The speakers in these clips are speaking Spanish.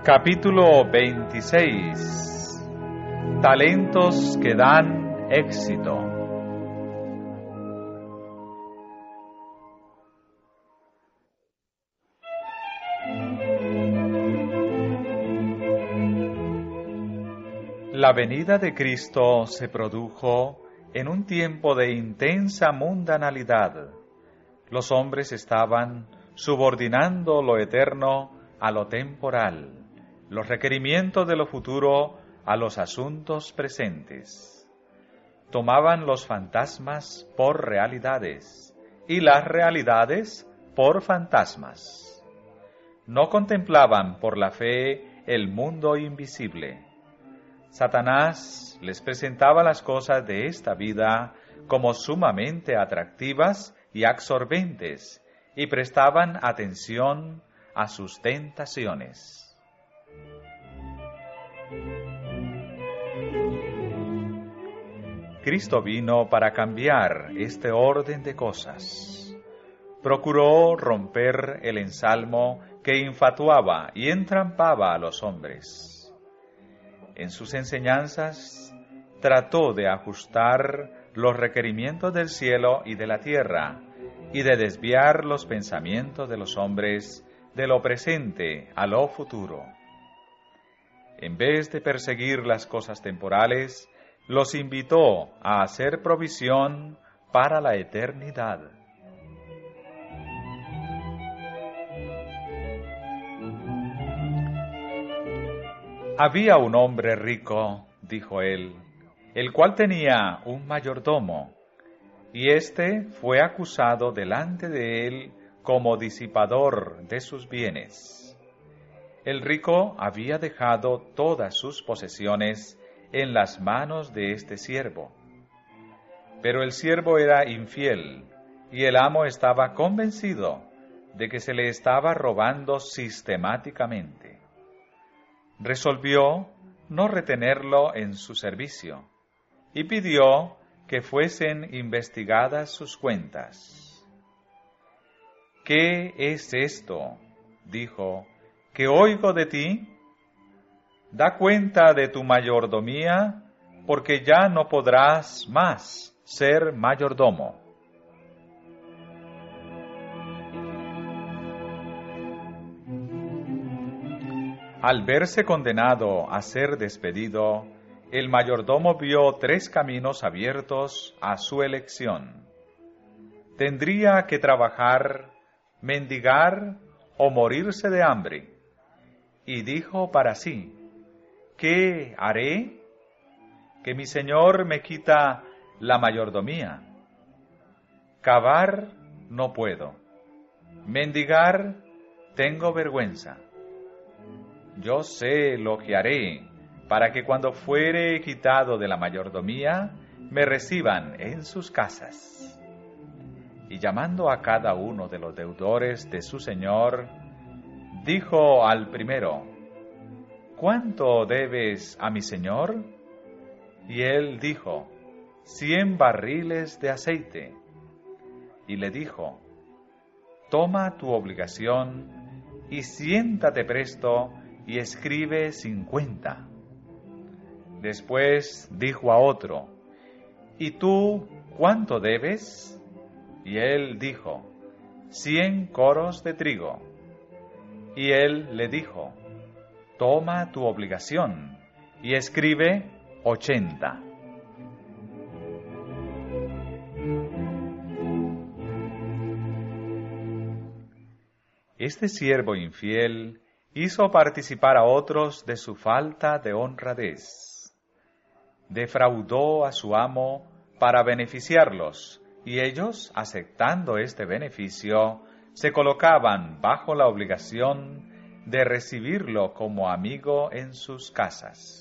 Capítulo 26. Talentos que dan éxito. La venida de Cristo se produjo en un tiempo de intensa mundanalidad. Los hombres estaban subordinando lo eterno a lo temporal, los requerimientos de lo futuro a los asuntos presentes. Tomaban los fantasmas por realidades y las realidades por fantasmas. No contemplaban por la fe el mundo invisible. Satanás les presentaba las cosas de esta vida como sumamente atractivas y absorbentes, y prestaban atención a sus tentaciones. Cristo vino para cambiar este orden de cosas. Procuró romper el ensalmo que infatuaba y entrampaba a los hombres. En sus enseñanzas trató de ajustar los requerimientos del cielo y de la tierra y de desviar los pensamientos de los hombres de lo presente a lo futuro. En vez de perseguir las cosas temporales, los invitó a hacer provisión para la eternidad. Había un hombre rico, dijo él, el cual tenía un mayordomo, y éste fue acusado delante de él como disipador de sus bienes. El rico había dejado todas sus posesiones en las manos de este siervo. Pero el siervo era infiel, y el amo estaba convencido de que se le estaba robando sistemáticamente. Resolvió no retenerlo en su servicio, y pidió que fuesen investigadas sus cuentas. ¿Qué es esto?, dijo, ¿que oigo de ti? Da cuenta de tu mayordomía, porque ya no podrás más ser mayordomo. Al verse condenado a ser despedido, el mayordomo vio 3 caminos abiertos a su elección. Tendría que trabajar, mendigar o morirse de hambre. Y dijo para sí: ¿qué haré? Que mi señor me quita la mayordomía. Cavar no puedo. Mendigar tengo vergüenza. Yo sé lo que haré para que cuando fuere quitado de la mayordomía me reciban en sus casas. Y llamando a cada uno de los deudores de su señor, dijo al primero: ¿cuánto debes a mi señor? Y él dijo: 100 barriles de aceite. Y le dijo: toma tu obligación y siéntate presto y escribe 50. Después dijo a otro: ¿y tú cuánto debes? Y él dijo: 100 coros de trigo. Y él le dijo: toma tu obligación y escribe 80. Este siervo infiel hizo participar a otros de su falta de honradez. Defraudó a su amo para beneficiarlos, y ellos, aceptando este beneficio, se colocaban bajo la obligación de recibirlo como amigo en sus casas.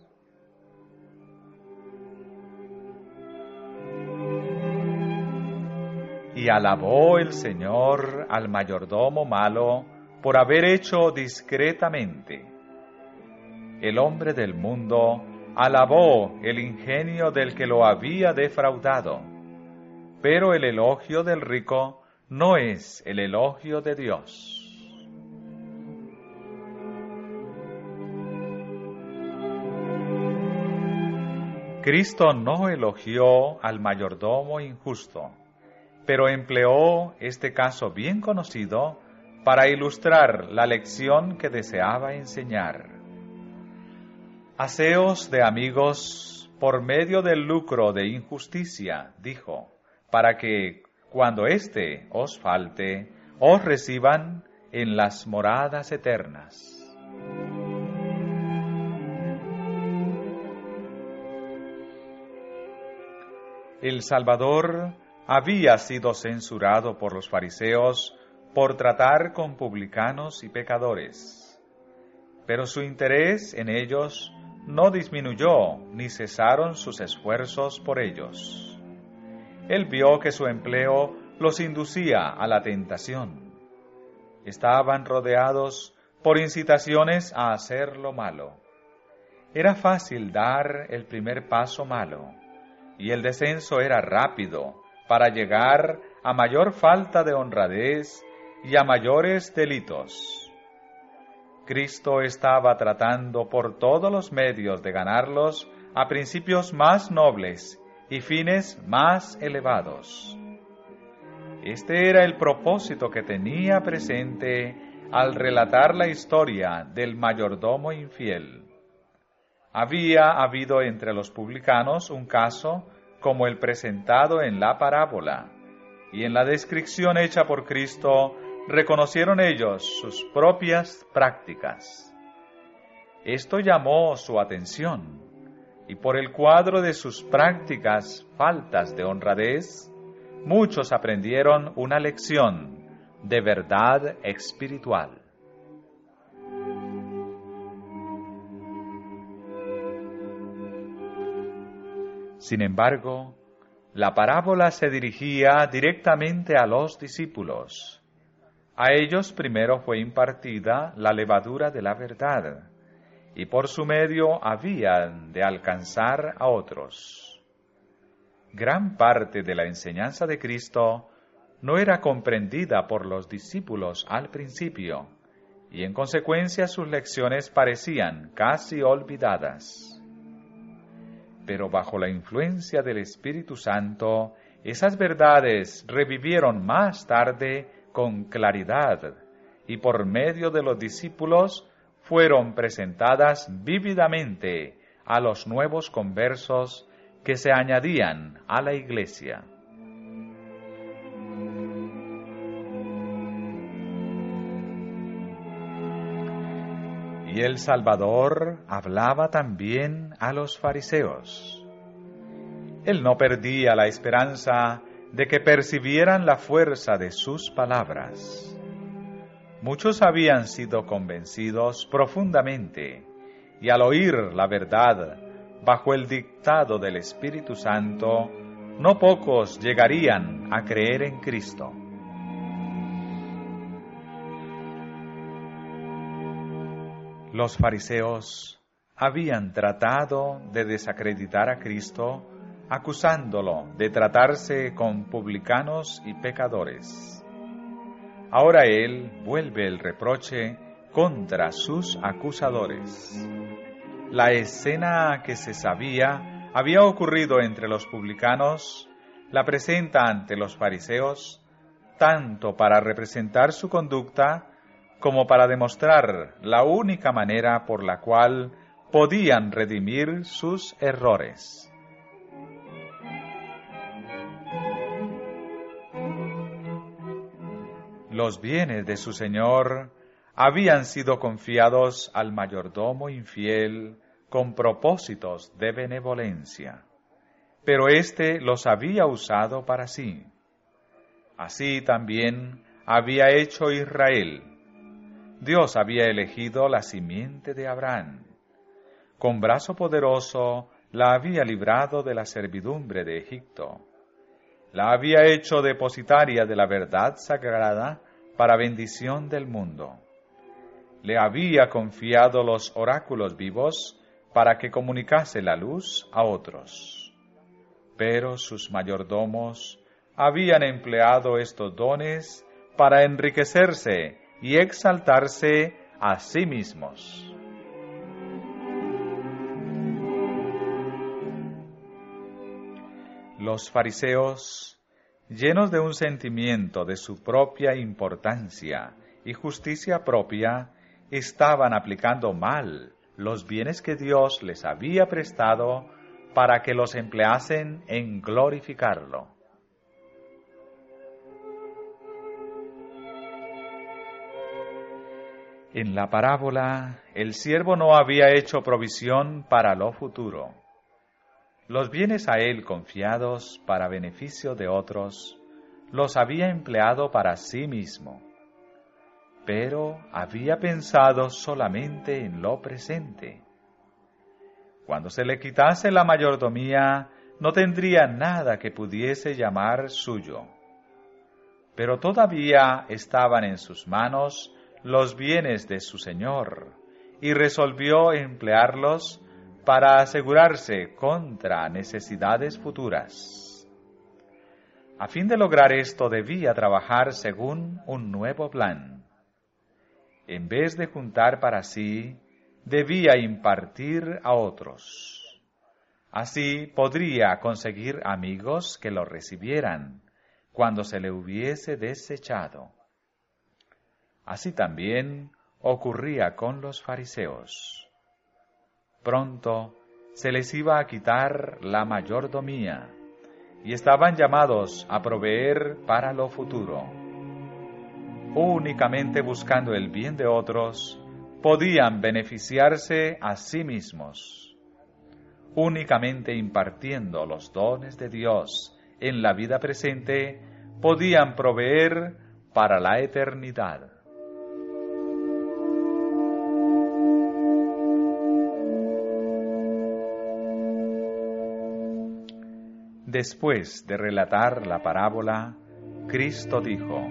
Y alabó el Señor al mayordomo malo por haber hecho discretamente. El hombre del mundo alabó el ingenio del que lo había defraudado, pero el elogio del rico no es el elogio de Dios. Cristo no elogió al mayordomo injusto, pero empleó este caso bien conocido para ilustrar la lección que deseaba enseñar. Haceos de amigos por medio del lucro de injusticia, dijo, para que, cuando éste os falte, os reciban en las moradas eternas. El Salvador había sido censurado por los fariseos por tratar con publicanos y pecadores, pero su interés en ellos no disminuyó ni cesaron sus esfuerzos por ellos. Él vio que su empleo los inducía a la tentación. Estaban rodeados por incitaciones a hacer lo malo. Era fácil dar el primer paso malo, y el descenso era rápido para llegar a mayor falta de honradez y a mayores delitos. Cristo estaba tratando por todos los medios de ganarlos a principios más nobles y fines más elevados. Este era el propósito que tenía presente al relatar la historia del mayordomo infiel. Había habido entre los publicanos un caso como el presentado en la parábola, y en la descripción hecha por Cristo reconocieron ellos sus propias prácticas. Esto llamó su atención, y por el cuadro de sus prácticas faltas de honradez, muchos aprendieron una lección de verdad espiritual. Sin embargo, la parábola se dirigía directamente a los discípulos. A ellos primero fue impartida la levadura de la verdad, y por su medio habían de alcanzar a otros. Gran parte de la enseñanza de Cristo no era comprendida por los discípulos al principio, y en consecuencia sus lecciones parecían casi olvidadas. Pero bajo la influencia del Espíritu Santo, esas verdades revivieron más tarde con claridad, y por medio de los discípulos fueron presentadas vívidamente a los nuevos conversos que se añadían a la Iglesia. Y el Salvador hablaba también a los fariseos. Él no perdía la esperanza de que percibieran la fuerza de sus palabras. Muchos habían sido convencidos profundamente, y al oír la verdad bajo el dictado del Espíritu Santo, no pocos llegarían a creer en Cristo. Los fariseos habían tratado de desacreditar a Cristo, acusándolo de tratarse con publicanos y pecadores. Ahora él vuelve el reproche contra sus acusadores. La escena que se sabía había ocurrido entre los publicanos la presenta ante los fariseos, tanto para representar su conducta como para demostrar la única manera por la cual podían redimir sus errores. Los bienes de su señor habían sido confiados al mayordomo infiel con propósitos de benevolencia, pero éste los había usado para sí. Así también había hecho Israel. Dios había elegido la simiente de Abraham. Con brazo poderoso la había librado de la servidumbre de Egipto. La había hecho depositaria de la verdad sagrada para bendición del mundo. Le había confiado los oráculos vivos para que comunicase la luz a otros. Pero sus mayordomos habían empleado estos dones para enriquecerse y exaltarse a sí mismos. Los fariseos, llenos de un sentimiento de su propia importancia y justicia propia, estaban aplicando mal los bienes que Dios les había prestado para que los empleasen en glorificarlo. En la parábola, el siervo no había hecho provisión para lo futuro. Los bienes a él confiados para beneficio de otros, los había empleado para sí mismo, pero había pensado solamente en lo presente. Cuando se le quitase la mayordomía, no tendría nada que pudiese llamar suyo. Pero todavía estaban en sus manos los bienes de su señor, y resolvió emplearlos para asegurarse contra necesidades futuras. A fin de lograr esto debía trabajar según un nuevo plan. En vez de juntar para sí, debía impartir a otros. Así podría conseguir amigos que lo recibieran cuando se le hubiese desechado. Así también ocurría con los fariseos. Pronto se les iba a quitar la mayordomía y estaban llamados a proveer para lo futuro. Únicamente buscando el bien de otros, podían beneficiarse a sí mismos. Únicamente impartiendo los dones de Dios en la vida presente, podían proveer para la eternidad. Después de relatar la parábola, Cristo dijo: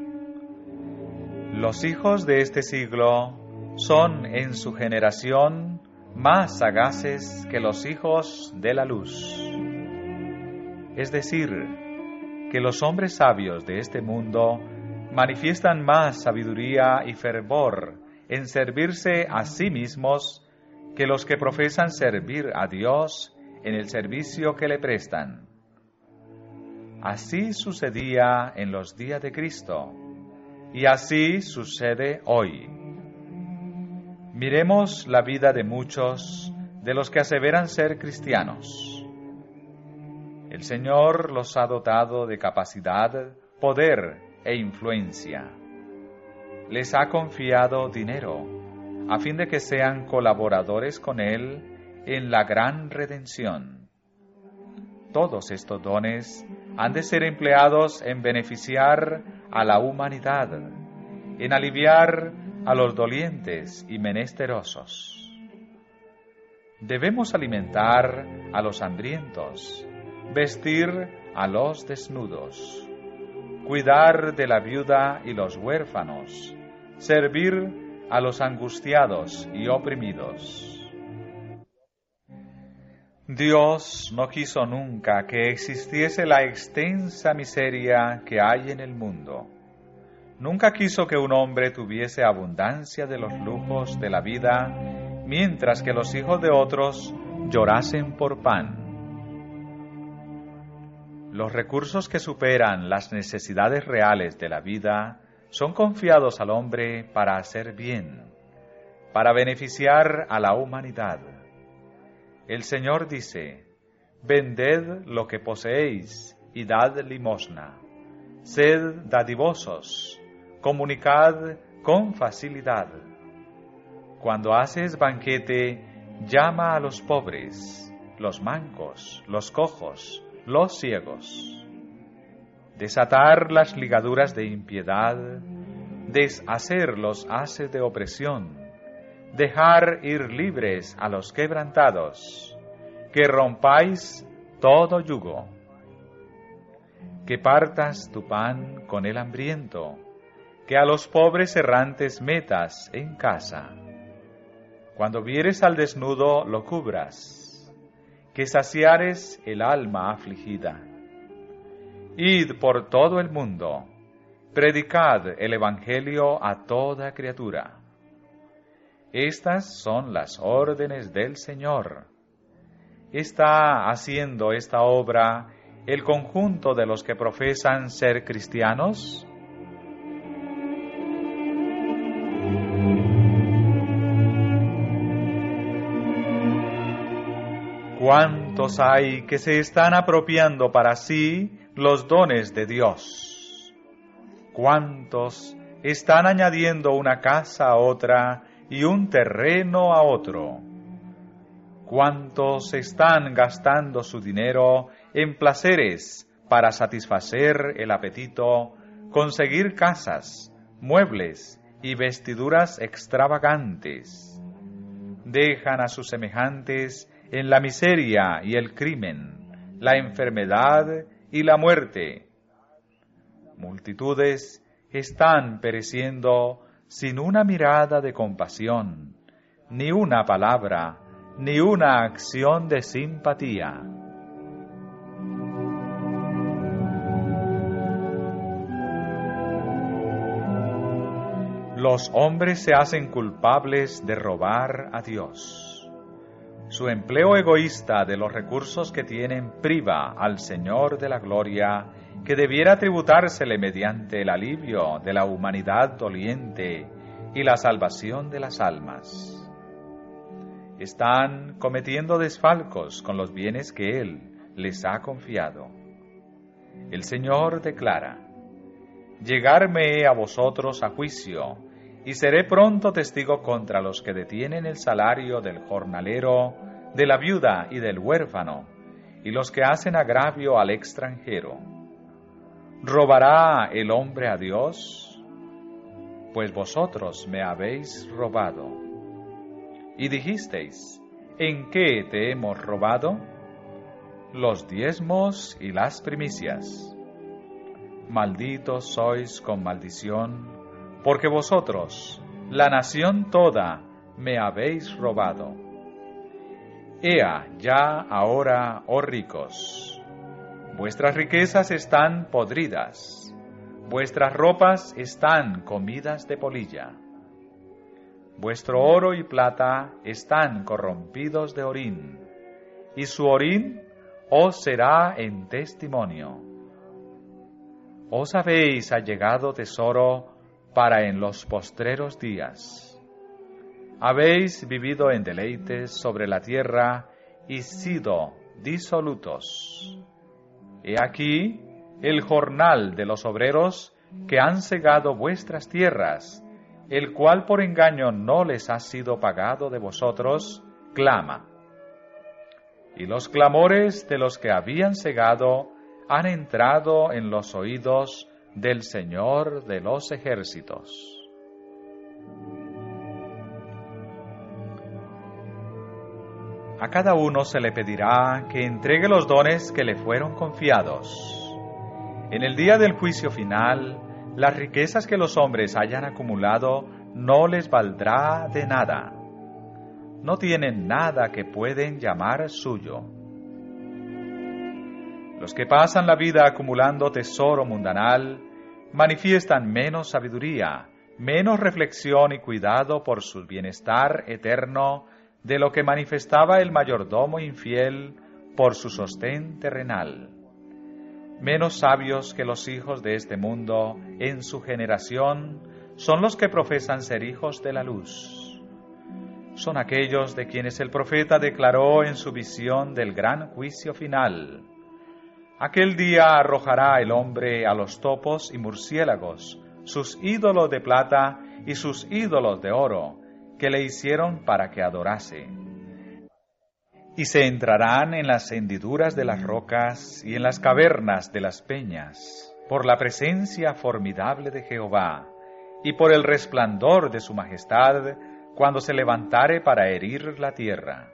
Los hijos de este siglo son en su generación más sagaces que los hijos de la luz. Es decir, que los hombres sabios de este mundo manifiestan más sabiduría y fervor en servirse a sí mismos que los que profesan servir a Dios en el servicio que le prestan. Así sucedía en los días de Cristo, y así sucede hoy. Miremos la vida de muchos de los que aseveran ser cristianos. El Señor los ha dotado de capacidad, poder e influencia. Les ha confiado dinero, a fin de que sean colaboradores con Él en la gran redención. Todos estos dones han de ser empleados en beneficiar a la humanidad, en aliviar a los dolientes y menesterosos. Debemos alimentar a los hambrientos, vestir a los desnudos, cuidar de la viuda y los huérfanos, servir a los angustiados y oprimidos. Dios no quiso nunca que existiese la extensa miseria que hay en el mundo. Nunca quiso que un hombre tuviese abundancia de los lujos de la vida, mientras que los hijos de otros llorasen por pan. Los recursos que superan las necesidades reales de la vida son confiados al hombre para hacer bien, para beneficiar a la humanidad. El Señor dice: vended lo que poseéis y dad limosna. Sed dadivosos, comunicad con facilidad. Cuando haces banquete, llama a los pobres, los mancos, los cojos, los ciegos. Desatar las ligaduras de impiedad, deshacer los haces de opresión, dejar ir libres a los quebrantados, que rompáis todo yugo, que partas tu pan con el hambriento, que a los pobres errantes metas en casa. Cuando vieres al desnudo lo cubras, que saciares el alma afligida. Id por todo el mundo, predicad el Evangelio a toda criatura. Estas son las órdenes del Señor. Está haciendo esta obra el conjunto de los que profesan ser cristianos? ¿Cuántos hay que se están apropiando para sí los dones de Dios? ¿Cuántos están añadiendo una casa a otra y un terreno a otro? ¿Cuántos están gastando su dinero en placeres para satisfacer el apetito, conseguir casas, muebles y vestiduras extravagantes? Dejan a sus semejantes en la miseria y el crimen, la enfermedad y la muerte. Multitudes están pereciendo sin una mirada de compasión, ni una palabra, ni una acción de simpatía. Los hombres se hacen culpables de robar a Dios. Su empleo egoísta de los recursos que tienen priva al Señor de la gloria, que debiera tributársele mediante el alivio de la humanidad doliente y la salvación de las almas. Están cometiendo desfalcos con los bienes que Él les ha confiado. El Señor declara: «Llegarme he a vosotros a juicio, y seré pronto testigo contra los que detienen el salario del jornalero, de la viuda y del huérfano, y los que hacen agravio al extranjero. ¿Robará el hombre a Dios? Pues vosotros me habéis robado. Y dijisteis: ¿en qué te hemos robado? Los diezmos y las primicias. Malditos sois con maldición, porque vosotros, la nación toda, me habéis robado. Ea ya ahora, oh ricos, vuestras riquezas están podridas, vuestras ropas están comidas de polilla. Vuestro oro y plata están corrompidos de orín, y su orín os será en testimonio. Os habéis allegado tesoro para en los postreros días. Habéis vivido en deleites sobre la tierra y sido disolutos. He aquí el jornal de los obreros que han segado vuestras tierras, el cual por engaño no les ha sido pagado de vosotros, clama. Y los clamores de los que habían segado han entrado en los oídos del Señor de los ejércitos. A cada uno se le pedirá que entregue los dones que le fueron confiados. En el día del juicio final, las riquezas que los hombres hayan acumulado no les valdrá de nada. No tienen nada que pueden llamar suyo. Los que pasan la vida acumulando tesoro mundanal manifiestan menos sabiduría, menos reflexión y cuidado por su bienestar eterno de lo que manifestaba el mayordomo infiel por su sostén terrenal. Menos sabios que los hijos de este mundo en su generación son los que profesan ser hijos de la luz. Son aquellos de quienes el profeta declaró en su visión del gran juicio final: aquel día arrojará el hombre a los topos y murciélagos, sus ídolos de plata y sus ídolos de oro, que le hicieron para que adorase. Y se entrarán en las hendiduras de las rocas y en las cavernas de las peñas, por la presencia formidable de Jehová, y por el resplandor de su majestad, cuando se levantare para herir la tierra.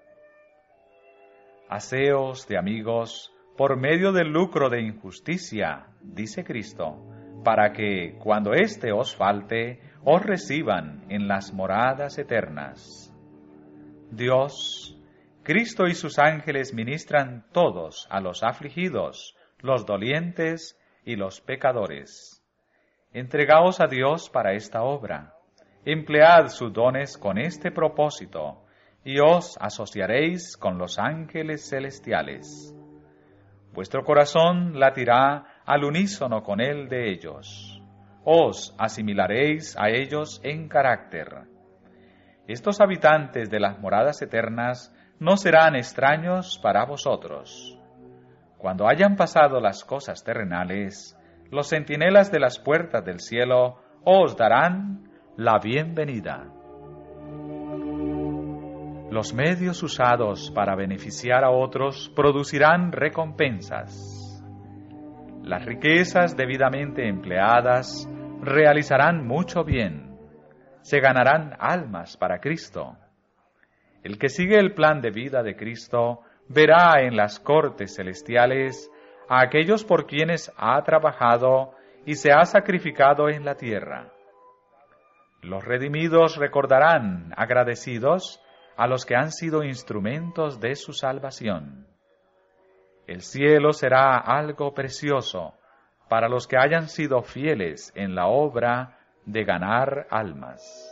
Haceos de amigos por medio del lucro de injusticia, dice Cristo, para que, cuando éste os falte, os reciban en las moradas eternas. Dios, Cristo y sus ángeles ministran todos a los afligidos, los dolientes y los pecadores. Entregaos a Dios para esta obra. Emplead sus dones con este propósito, y os asociaréis con los ángeles celestiales. Vuestro corazón latirá al unísono con el de ellos. Os asimilaréis a ellos en carácter. Estos habitantes de las moradas eternas no serán extraños para vosotros. Cuando hayan pasado las cosas terrenales, los centinelas de las puertas del cielo os darán la bienvenida. Los medios usados para beneficiar a otros producirán recompensas. Las riquezas debidamente empleadas realizarán mucho bien. Se ganarán almas para Cristo. El que sigue el plan de vida de Cristo verá en las cortes celestiales a aquellos por quienes ha trabajado y se ha sacrificado en la tierra. Los redimidos recordarán, agradecidos, a los que han sido instrumentos de su salvación. El cielo será algo precioso para los que hayan sido fieles en la obra de ganar almas.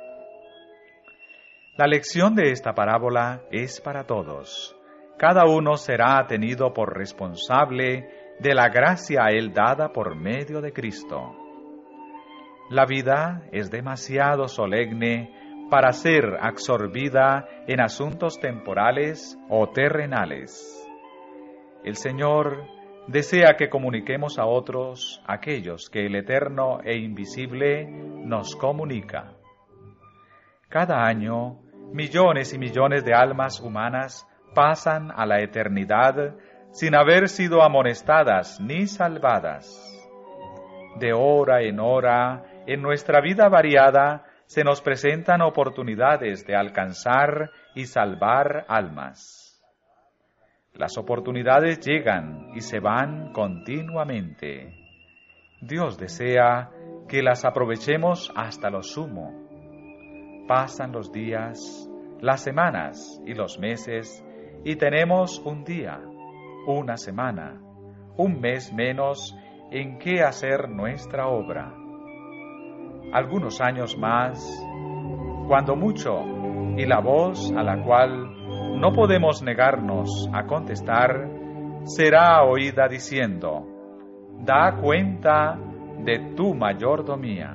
La lección de esta parábola es para todos. Cada uno será tenido por responsable de la gracia a él dada por medio de Cristo. La vida es demasiado solemne para ser absorbida en asuntos temporales o terrenales. El Señor desea que comuniquemos a otros aquellos que el eterno e invisible nos comunica. Cada año, millones y millones de almas humanas pasan a la eternidad sin haber sido amonestadas ni salvadas. De hora en hora, en nuestra vida variada, se nos presentan oportunidades de alcanzar y salvar almas. Las oportunidades llegan y se van continuamente. Dios desea que las aprovechemos hasta lo sumo. Pasan los días, las semanas y los meses, y tenemos un día, una semana, un mes menos en que hacer nuestra obra. Algunos años más, cuando mucho, y la voz a la cual no podemos negarnos a contestar, será oída diciendo: da cuenta de tu mayordomía.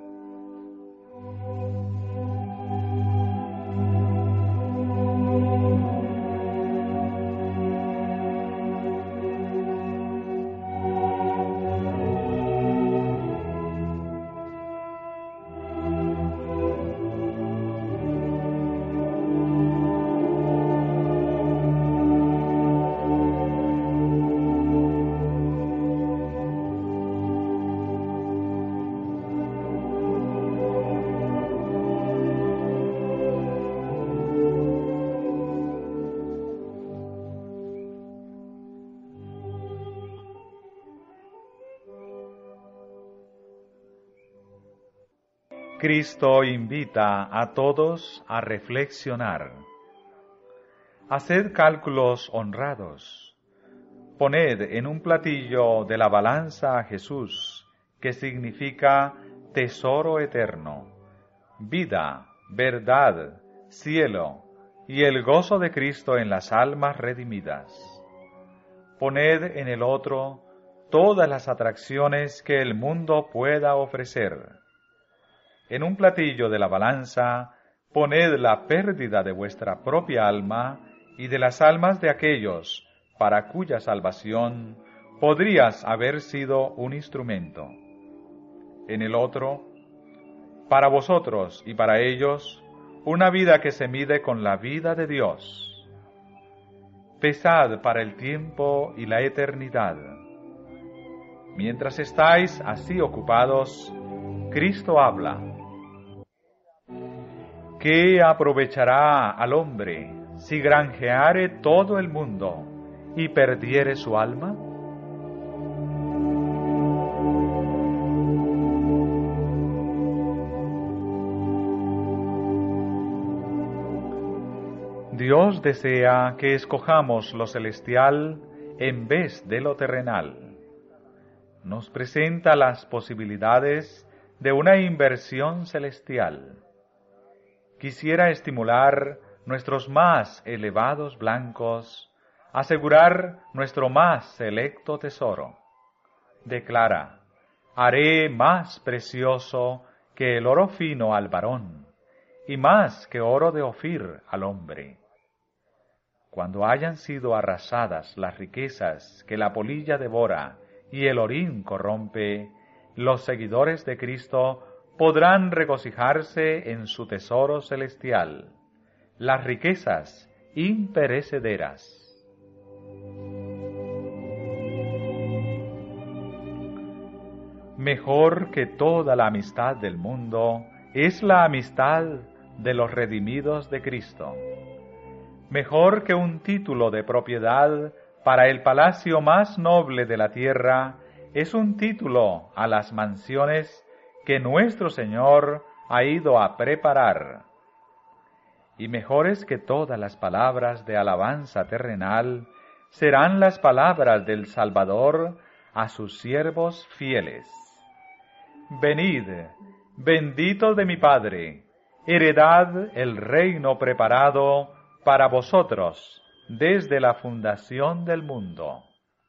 Cristo invita a todos a reflexionar. Haced cálculos honrados. Poned en un platillo de la balanza a Jesús, que significa tesoro eterno, vida, verdad, cielo y el gozo de Cristo en las almas redimidas. Poned en el otro todas las atracciones que el mundo pueda ofrecer. En un platillo de la balanza, poned la pérdida de vuestra propia alma y de las almas de aquellos para cuya salvación podrías haber sido un instrumento. En el otro, para vosotros y para ellos, una vida que se mide con la vida de Dios. Pesad para el tiempo y la eternidad. Mientras estáis así ocupados, Cristo habla. ¿Qué aprovechará al hombre si granjeare todo el mundo y perdiere su alma? Dios desea que escojamos lo celestial en vez de lo terrenal. Nos presenta las posibilidades de una inversión celestial. Quisiera estimular nuestros más elevados blancos asegurar nuestro más selecto tesoro. Declara: haré más precioso que el oro fino al varón, y más que oro de Ofir al hombre. Cuando hayan sido arrasadas las riquezas que la polilla devora y el orín corrompe, los seguidores de Cristo podrán regocijarse en su tesoro celestial, las riquezas imperecederas. Mejor que toda la amistad del mundo es la amistad de los redimidos de Cristo. Mejor que un título de propiedad para el palacio más noble de la tierra es un título a las mansiones que nuestro Señor ha ido a preparar. Y mejores que todas las palabras de alabanza terrenal serán las palabras del Salvador a sus siervos fieles. Venid, benditos de mi Padre, heredad el reino preparado para vosotros desde la fundación del mundo.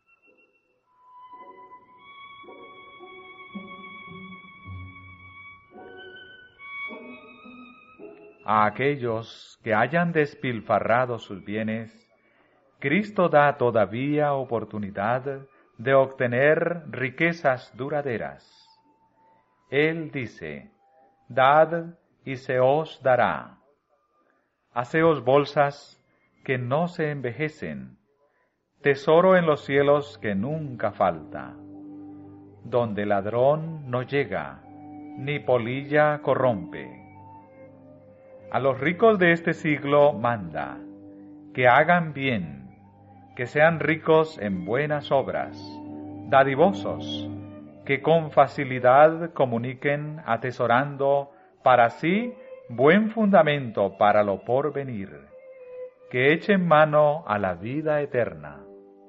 A aquellos que hayan despilfarrado sus bienes, Cristo da todavía oportunidad de obtener riquezas duraderas. Él dice: dad y se os dará. Haceos bolsas que no se envejecen, tesoro en los cielos que nunca falta, donde ladrón no llega, ni polilla corrompe. A los ricos de este siglo manda que hagan bien, que sean ricos en buenas obras, dadivosos, que con facilidad comuniquen atesorando para sí buen fundamento para lo porvenir, que echen mano a la vida eterna.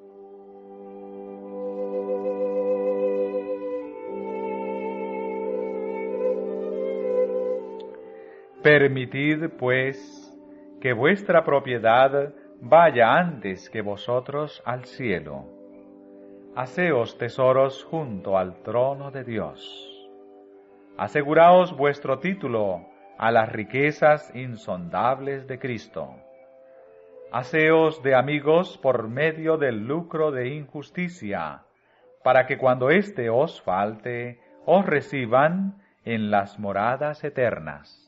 Permitid, pues, que vuestra propiedad vaya antes que vosotros al cielo. Haceos tesoros junto al trono de Dios. Aseguraos vuestro título a las riquezas insondables de Cristo. Haceos de amigos por medio del lucro de injusticia, para que cuando éste os falte, os reciban en las moradas eternas.